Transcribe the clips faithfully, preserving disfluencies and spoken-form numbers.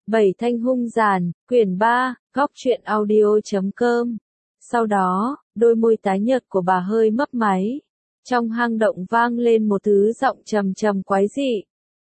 Bảy thanh hung giàn, quyển ba, góc truyện audio chấm com. Sau đó, đôi môi tái nhợt của bà hơi mấp máy. Trong hang động vang lên một thứ giọng trầm trầm quái dị.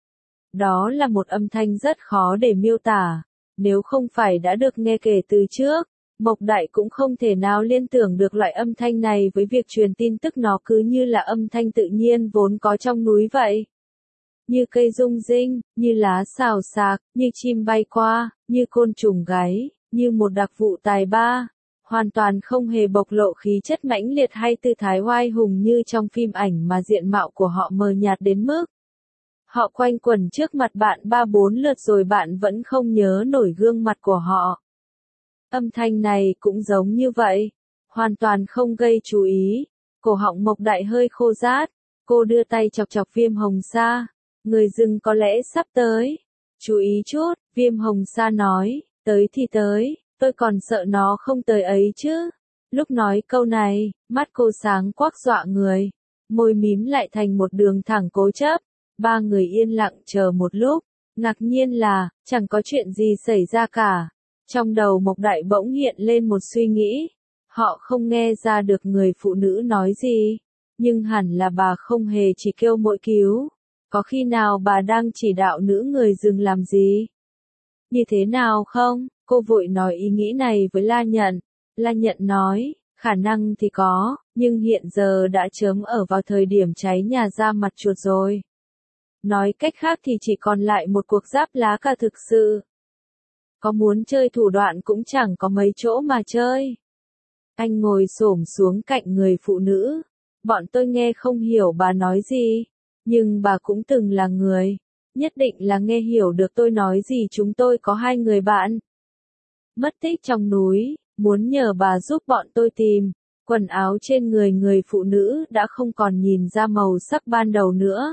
Đó là một âm thanh rất khó để miêu tả. Nếu không phải đã được nghe kể từ trước, Mộc Đại cũng không thể nào liên tưởng được loại âm thanh này với việc truyền tin tức, nó cứ như là âm thanh tự nhiên vốn có trong núi vậy. Như cây rung rinh, như lá xào xạc, như chim bay qua, như côn trùng gáy, như một đặc vụ tài ba, hoàn toàn không hề bộc lộ khí chất mãnh liệt hay tư thái oai hùng như trong phim ảnh, mà diện mạo của họ mờ nhạt đến mức họ quanh quẩn trước mặt bạn ba bốn lượt rồi bạn vẫn không nhớ nổi gương mặt của họ. Âm thanh này cũng giống như vậy, hoàn toàn không gây chú ý. Cổ họng Mộc Đại hơi khô rát, cô đưa tay chọc chọc Viêm Hồng Sa. Người rừng có lẽ sắp tới. Chú ý chút, Viêm Hồng Sa nói, tới thì tới, tôi còn sợ nó không tới ấy chứ. Lúc nói câu này, mắt cô sáng quắc dọa người, môi mím lại thành một đường thẳng cố chấp. Ba người yên lặng chờ một lúc, ngạc nhiên là, chẳng có chuyện gì xảy ra cả. Trong đầu Mộc Đại bỗng hiện lên một suy nghĩ, họ không nghe ra được người phụ nữ nói gì, nhưng hẳn là bà không hề chỉ kêu mỗi cứu. Có khi nào bà đang chỉ đạo nữ người rừng làm gì? Như thế nào không? Cô vội nói ý nghĩ này với La Nhận. La Nhận nói, khả năng thì có, nhưng hiện giờ đã chớm ở vào thời điểm cháy nhà ra mặt chuột rồi. Nói cách khác thì chỉ còn lại một cuộc giáp lá cả thực sự. Có muốn chơi thủ đoạn cũng chẳng có mấy chỗ mà chơi. Anh ngồi xổm xuống cạnh người phụ nữ. Bọn tôi nghe không hiểu bà nói gì. Nhưng bà cũng từng là người, nhất định là nghe hiểu được tôi nói gì. Chúng tôi có hai người bạn mất tích trong núi, muốn nhờ bà giúp bọn tôi tìm. Quần áo trên người người phụ nữ đã không còn nhìn ra màu sắc ban đầu nữa.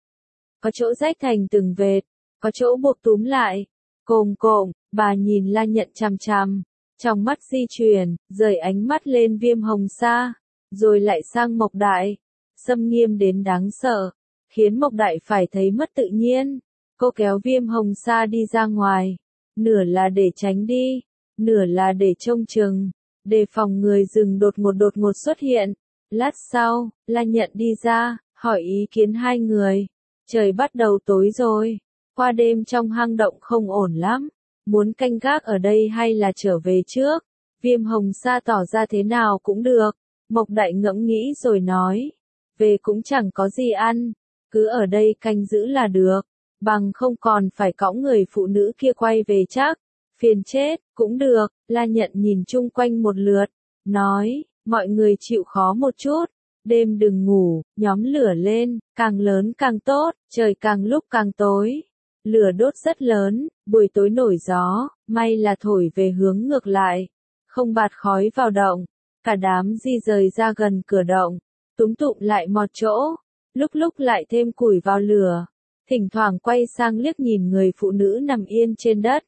Có chỗ rách thành từng vệt, có chỗ buộc túm lại. Cồm cộm, bà nhìn La Nhận chằm chằm, trong mắt di chuyển, rời ánh mắt lên Viêm Hồng Sa, rồi lại sang Mộc Đại, xâm nghiêm đến đáng sợ, khiến Mộc Đại phải thấy mất tự nhiên. Cô kéo Viêm Hồng Sa đi ra ngoài, nửa là để tránh đi, nửa là để trông chừng, đề phòng người rừng đột ngột đột ngột xuất hiện. Lát sau, La Nhận đi ra, hỏi ý kiến hai người. Trời bắt đầu tối rồi, qua đêm trong hang động không ổn lắm, muốn canh gác ở đây hay là trở về trước? Viêm Hồng Sa tỏ ra thế nào cũng được. Mộc Đại ngẫm nghĩ rồi nói, về cũng chẳng có gì ăn, cứ ở đây canh giữ là được, bằng không còn phải cõng người phụ nữ kia quay về chắc, phiền chết. Cũng được. La Nhận nhìn chung quanh một lượt, nói, mọi người chịu khó một chút, đêm đừng ngủ, nhóm lửa lên, càng lớn càng tốt, trời càng lúc càng tối. Lửa đốt rất lớn, buổi tối nổi gió, may là thổi về hướng ngược lại, không bạt khói vào động. Cả đám di rời ra gần cửa động, túm tụm lại một chỗ, lúc lúc lại thêm củi vào lửa, thỉnh thoảng quay sang liếc nhìn người phụ nữ nằm yên trên đất.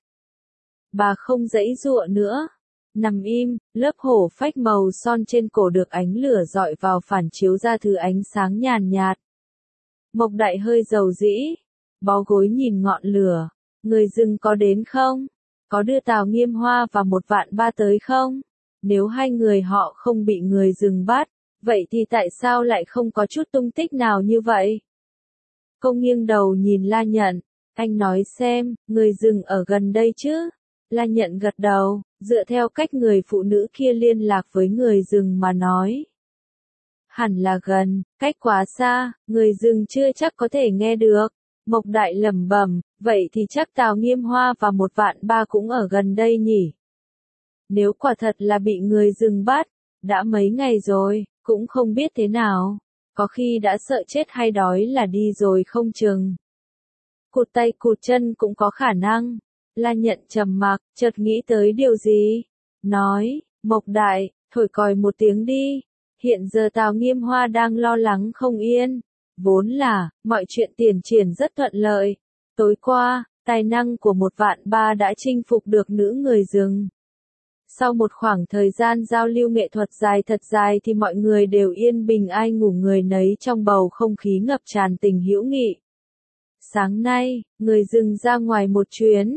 Bà không giãy giụa nữa, nằm im, lớp hổ phách màu son trên cổ được ánh lửa dọi vào phản chiếu ra thứ ánh sáng nhàn nhạt. Mộc Đại hơi dầu dĩ, bó gối nhìn ngọn lửa. Người rừng có đến không? Có đưa Tào Nghiêm Hoa và một vạn ba tới không? Nếu hai người họ không bị người rừng bắt, vậy thì tại sao lại không có chút tung tích nào như vậy? Cô nghiêng đầu nhìn La Nhận, anh nói xem, người rừng ở gần đây chứ? La Nhận gật đầu, dựa theo cách người phụ nữ kia liên lạc với người rừng mà nói. Hẳn là gần, cách quá xa, người rừng chưa chắc có thể nghe được. Mộc Đại lẩm bẩm, vậy thì chắc Tào Nghiêm Hoa và một vạn ba cũng ở gần đây nhỉ? Nếu quả thật là bị người rừng bắt, đã mấy ngày rồi, cũng không biết thế nào, có khi đã sợ chết hay đói là đi rồi không chừng. Cụt tay cụt chân cũng có khả năng. La Nhận trầm mặc, chợt nghĩ tới điều gì, nói, Mộc Đại, thổi còi một tiếng đi. Hiện giờ Tào Nghiêm Hoa đang lo lắng không yên. Vốn là, mọi chuyện tiến triển rất thuận lợi. Tối qua, tài năng của một vạn ba đã chinh phục được nữ người rừng. Sau một khoảng thời gian giao lưu nghệ thuật dài thật dài thì mọi người đều yên bình, ai ngủ người nấy trong bầu không khí ngập tràn tình hữu nghị. Sáng nay, người rừng ra ngoài một chuyến.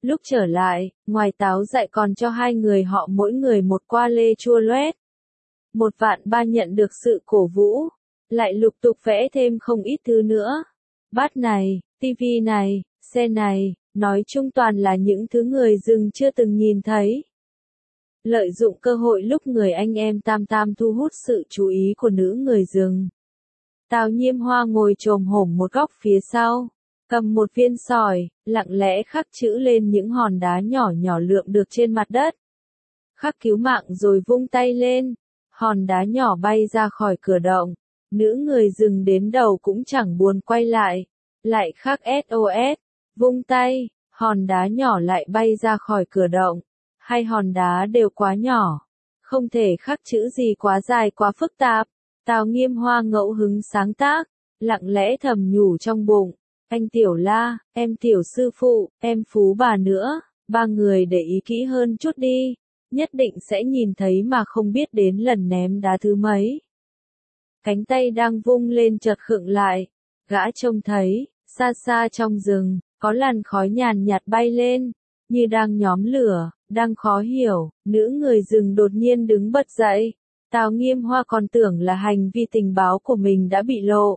Lúc trở lại, ngoài táo dại còn cho hai người họ mỗi người một qua lê chua loét. Một vạn ba nhận được sự cổ vũ, lại lục tục vẽ thêm không ít thứ nữa. Bát này, tivi này, xe này, nói chung toàn là những thứ người rừng chưa từng nhìn thấy. Lợi dụng cơ hội lúc người anh em Tam Tam thu hút sự chú ý của nữ người rừng. Tào Nhiêm Hoa ngồi chồm hổm một góc phía sau, cầm một viên sỏi, lặng lẽ khắc chữ lên những hòn đá nhỏ nhỏ lượm được trên mặt đất. Khắc cứu mạng rồi vung tay lên, hòn đá nhỏ bay ra khỏi cửa động. Nữ người rừng đến đầu cũng chẳng buồn quay lại, lại khắc ét o ét, vung tay, hòn đá nhỏ lại bay ra khỏi cửa động. Hai hòn đá đều quá nhỏ, không thể khắc chữ gì quá dài quá phức tạp. Tào Nghiêm Hoa ngẫu hứng sáng tác, lặng lẽ thầm nhủ trong bụng, anh Tiểu La, em Tiểu Sư Phụ, em Phú Bà nữa, ba người để ý kỹ hơn chút đi, nhất định sẽ nhìn thấy mà không biết đến lần ném đá thứ mấy. Cánh tay đang vung lên chợt khựng lại, gã trông thấy, xa xa trong rừng, có làn khói nhàn nhạt bay lên, như đang nhóm lửa, đang khó hiểu, nữ người rừng đột nhiên đứng bật dậy. Tào Nghiêm Hoa còn tưởng là hành vi tình báo của mình đã bị lộ.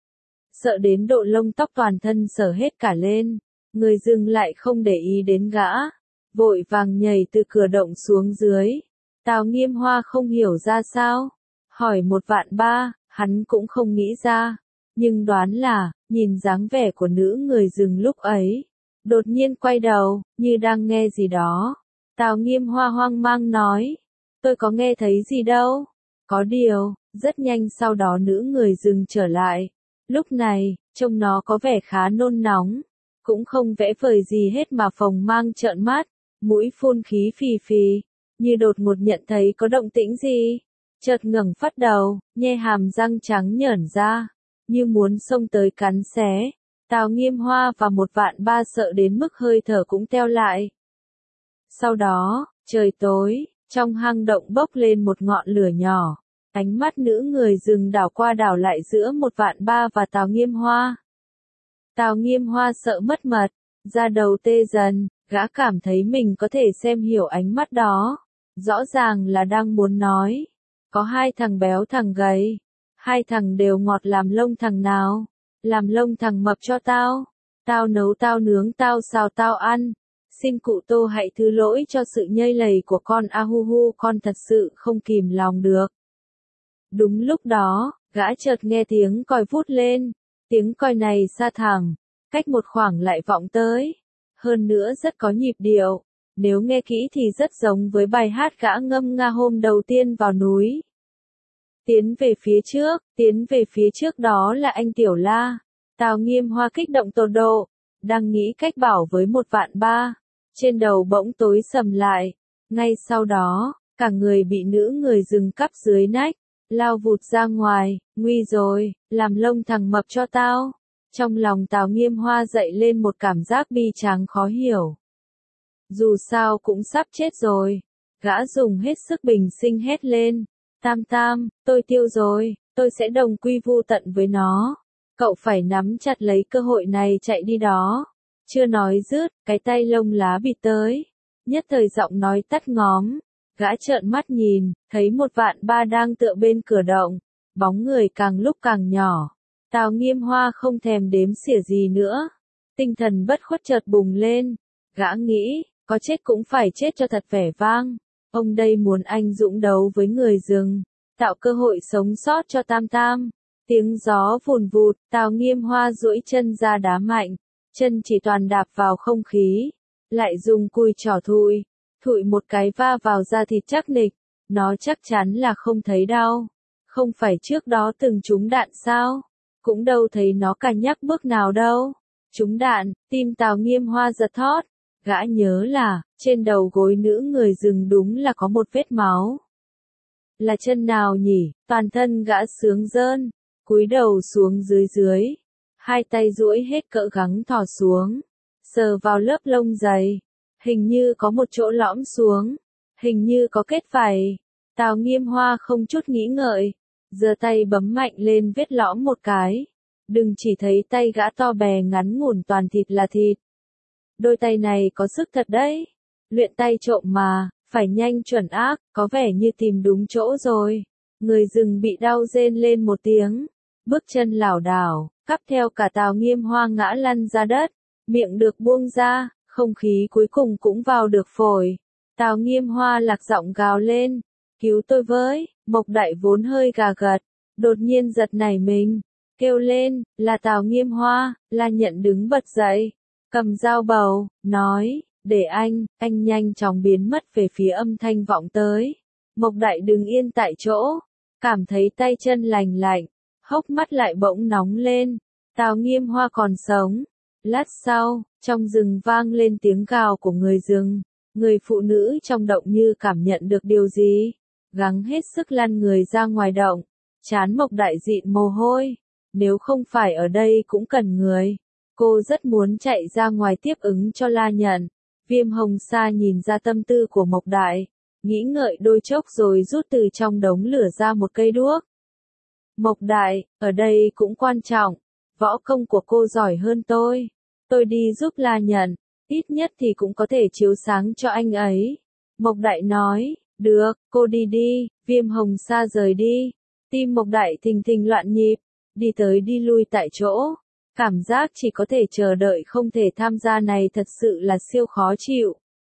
Sợ đến độ lông tóc toàn thân sờ hết cả lên, người rừng lại không để ý đến gã, vội vàng nhảy từ cửa động xuống dưới. Tào Nghiêm Hoa không hiểu ra sao, hỏi một vạn ba, hắn cũng không nghĩ ra, nhưng đoán là, nhìn dáng vẻ của nữ người rừng lúc ấy, đột nhiên quay đầu, như đang nghe gì đó. Tào Nghiêm Hoa hoang mang nói, tôi có nghe thấy gì đâu. Có điều, rất nhanh sau đó nữ người rừng trở lại. Lúc này, trông nó có vẻ khá nôn nóng, cũng không vẽ vời gì hết mà phồng mang trợn mắt, mũi phun khí phì phì, như đột ngột nhận thấy có động tĩnh gì. Chợt ngẩng phát đầu, nhe hàm răng trắng nhởn ra, như muốn xông tới cắn xé. Tào Nghiêm Hoa và một vạn ba sợ đến mức hơi thở cũng teo lại. Sau đó, trời tối, trong hang động bốc lên một ngọn lửa nhỏ, ánh mắt nữ người rừng đảo qua đảo lại giữa một vạn ba và Tào Nghiêm Hoa. Tào Nghiêm Hoa sợ mất mật, da đầu tê dần, gã cảm thấy mình có thể xem hiểu ánh mắt đó. Rõ ràng là đang muốn nói, có hai thằng béo thằng gầy, hai thằng đều ngọt làm lông thằng nào, làm lông thằng mập cho tao, tao nấu tao nướng tao xào tao ăn. Xin cụ Tô hãy thứ lỗi cho sự nhây lầy của con a hu hu, con thật sự không kìm lòng được. Đúng lúc đó, gã chợt nghe tiếng còi vút lên, tiếng còi này xa thẳng, cách một khoảng lại vọng tới, hơn nữa rất có nhịp điệu, nếu nghe kỹ thì rất giống với bài hát gã ngâm nga hôm đầu tiên vào núi. Tiến về phía trước, tiến về phía trước đó là anh Tiểu La. Tào Nghiêm Hoa kích động tột độ, đang nghĩ cách bảo với một vạn ba. Trên đầu bỗng tối sầm lại, ngay sau đó, cả người bị nữ người rừng cắp dưới nách, lao vụt ra ngoài, nguy rồi, làm lông thằng mập cho tao. Trong lòng Tào Nghiêm Hoa dậy lên một cảm giác bi tráng khó hiểu. Dù sao cũng sắp chết rồi, gã dùng hết sức bình sinh hét lên, Tam Tam, tôi tiêu rồi, tôi sẽ đồng quy vu tận với nó. Cậu phải nắm chặt lấy cơ hội này chạy đi đó. Chưa nói dứt, cái tay lông lá bịt tới. Nhất thời giọng nói tắt ngóm. Gã trợn mắt nhìn, thấy một vạn ba đang tựa bên cửa động. Bóng người càng lúc càng nhỏ. Tào Nghiêm Hoa không thèm đếm xỉa gì nữa. Tinh thần bất khuất chợt bùng lên. Gã nghĩ, có chết cũng phải chết cho thật vẻ vang. Ông đây muốn anh dũng đấu với người rừng, tạo cơ hội sống sót cho Tam Tam. Tiếng gió vùn vụt, Tào Nghiêm Hoa duỗi chân ra đá mạnh, chân chỉ toàn đạp vào không khí, lại dùng cùi trỏ thụi, thụi một cái va vào da thịt chắc nịch, nó chắc chắn là không thấy đau. Không phải trước đó từng trúng đạn sao? Cũng đâu thấy nó cả nhắc bước nào đâu. Trúng đạn, tim Tào Nghiêm Hoa giật thót, gã nhớ là, trên đầu gối nữ người rừng đúng là có một vết máu. Là chân nào nhỉ? Toàn thân gã sướng rơn, cúi đầu xuống dưới dưới, hai tay duỗi hết cỡ gắng thò xuống, sờ vào lớp lông dày, hình như có một chỗ lõm xuống, hình như có kết vảy. Tào Nghiêm Hoa không chút nghĩ ngợi, giơ tay bấm mạnh lên vết lõm một cái, đừng chỉ thấy tay gã to bè ngắn ngủn toàn thịt là thịt. đôi tay này có sức thật đấy. Luyện tay trộm mà, phải nhanh chuẩn ác, có vẻ như tìm đúng chỗ rồi. Người rừng bị đau rên lên một tiếng, bước chân lảo đảo, cắp theo cả Tào Nghiêm Hoa ngã lăn ra đất, miệng được buông ra, không khí cuối cùng cũng vào được phổi. Tào Nghiêm Hoa lạc giọng gào lên, cứu tôi với. Mộc Đại vốn hơi gà gật, đột nhiên giật nảy mình, kêu lên, là Tào Nghiêm Hoa. La Nhận đứng bật dậy, cầm dao bầu, nói, để anh, anh nhanh chóng biến mất về phía âm thanh vọng tới. Mộc Đại đứng yên tại chỗ, cảm thấy tay chân lành lạnh, hốc mắt lại bỗng nóng lên. Tào Nghiêm Hoa còn sống. Lát sau, trong rừng vang lên tiếng gào của người rừng. Người phụ nữ trong động như cảm nhận được điều gì, gắng hết sức lăn người ra ngoài động. Trán Mộc Đại dịn mồ hôi, nếu không phải ở đây cũng cần người. Cô rất muốn chạy ra ngoài tiếp ứng cho La Nhận. Viêm Hồng Sa nhìn ra tâm tư của Mộc Đại, nghĩ ngợi đôi chốc rồi rút từ trong đống lửa ra một cây đuốc. Mộc Đại, ở đây cũng quan trọng, võ công của cô giỏi hơn tôi. Tôi đi giúp La Nhận, ít nhất thì cũng có thể chiếu sáng cho anh ấy. Mộc Đại nói, được, cô đi đi. Viêm Hồng Sa rời đi. Tim Mộc Đại thình thình loạn nhịp, đi tới đi lui tại chỗ. Cảm giác chỉ có thể chờ đợi không thể tham gia này thật sự là siêu khó chịu.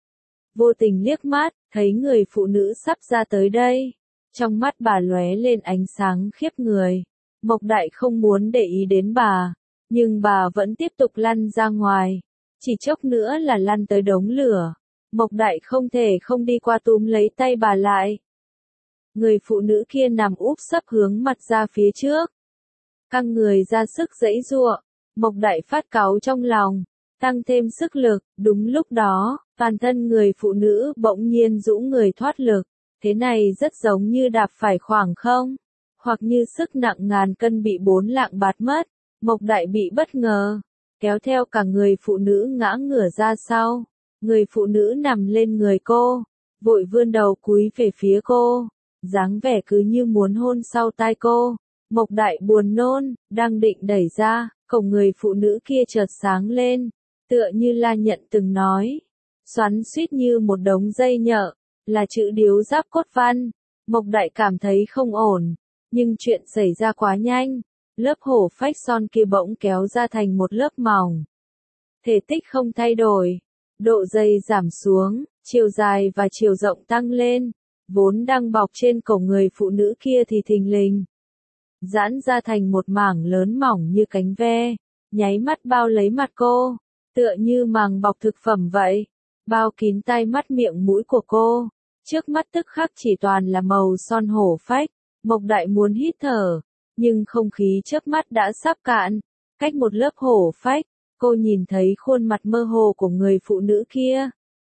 Vô tình liếc mắt, thấy người phụ nữ sắp ra tới đây. Trong mắt bà lóe lên ánh sáng khiếp người. Mộc Đại không muốn để ý đến bà, nhưng bà vẫn tiếp tục lăn ra ngoài. Chỉ chốc nữa là lăn tới đống lửa. Mộc Đại không thể không đi qua túm lấy tay bà lại. Người phụ nữ kia nằm úp sấp hướng mặt ra phía trước, căng người ra sức giãy giụa. Mộc Đại phát cáu trong lòng, tăng thêm sức lực. Đúng lúc đó, toàn thân người phụ nữ bỗng nhiên rũ người thoát lực. Thế này rất giống như đạp phải khoảng không, hoặc như sức nặng ngàn cân bị bốn lạng bạt mất. Mộc Đại bị bất ngờ, kéo theo cả người phụ nữ ngã ngửa ra sau. Người phụ nữ nằm lên người cô, vội vươn đầu cúi về phía cô, dáng vẻ cứ như muốn hôn sau tai cô. Mộc Đại buồn nôn, đang định đẩy ra, cổng người phụ nữ kia chợt sáng lên, tựa như La Nhận từng nói, xoắn xuýt như một đống dây nhợ, là chữ điếu giáp cốt văn. Mộc Đại cảm thấy không ổn, nhưng chuyện xảy ra quá nhanh, lớp hổ phách son kia bỗng kéo ra thành một lớp mỏng. Thể tích không thay đổi, độ dày giảm xuống, chiều dài và chiều rộng tăng lên, vốn đang bọc trên cổ người phụ nữ kia thì thình lình giãn ra thành một mảng lớn mỏng như cánh ve, nháy mắt bao lấy mặt cô, tựa như màng bọc thực phẩm vậy, bao kín tai mắt miệng mũi của cô. Trước mắt tức khắc chỉ toàn là màu son hổ phách. Mộc Đại muốn hít thở, nhưng không khí chớp mắt đã sắp cạn. Cách một lớp hổ phách, cô nhìn thấy khuôn mặt mơ hồ của người phụ nữ kia.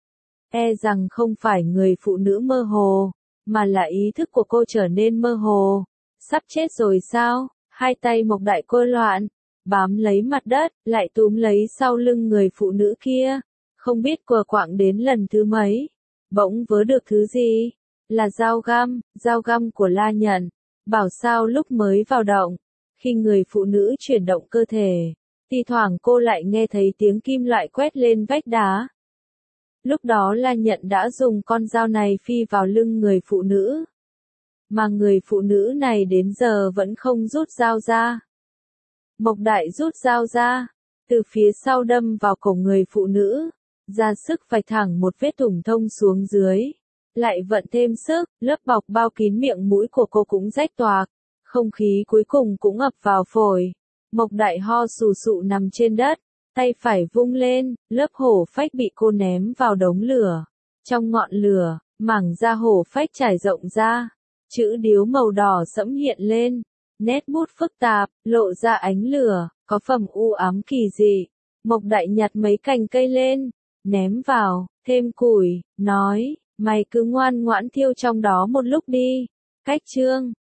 E rằng không phải người phụ nữ mơ hồ, mà là ý thức của cô trở nên mơ hồ. Sắp chết rồi sao? Hai tay Mộc Đại cô loạn, bám lấy mặt đất, lại túm lấy sau lưng người phụ nữ kia. Không biết quờ quạng đến lần thứ mấy, bỗng vớ được thứ gì? Là dao găm, dao găm của La Nhận. Bảo sao lúc mới vào động, khi người phụ nữ chuyển động cơ thể, thì thoảng cô lại nghe thấy tiếng kim loại quét lên vách đá. Lúc đó La Nhận đã dùng con dao này phi vào lưng người phụ nữ. Mà người phụ nữ này đến giờ vẫn không rút dao ra. Mộc Đại rút dao ra, từ phía sau đâm vào cổ người phụ nữ, ra sức vạch thẳng một vết thủng thông xuống dưới. Lại vận thêm sức, lớp bọc bao kín miệng mũi của cô cũng rách toạc, không khí cuối cùng cũng ập vào phổi. Mộc Đại ho sù sụ nằm trên đất, tay phải vung lên, lớp hổ phách bị cô ném vào đống lửa. Trong ngọn lửa, mảng da hổ phách trải rộng ra, chữ điếu màu đỏ sẫm hiện lên, nét bút phức tạp, lộ ra ánh lửa, có phẩm u ám kỳ dị. Mộc Đại nhặt mấy cành cây lên, ném vào, thêm củi, nói, mày cứ ngoan ngoãn thiêu trong đó một lúc đi. Cách chương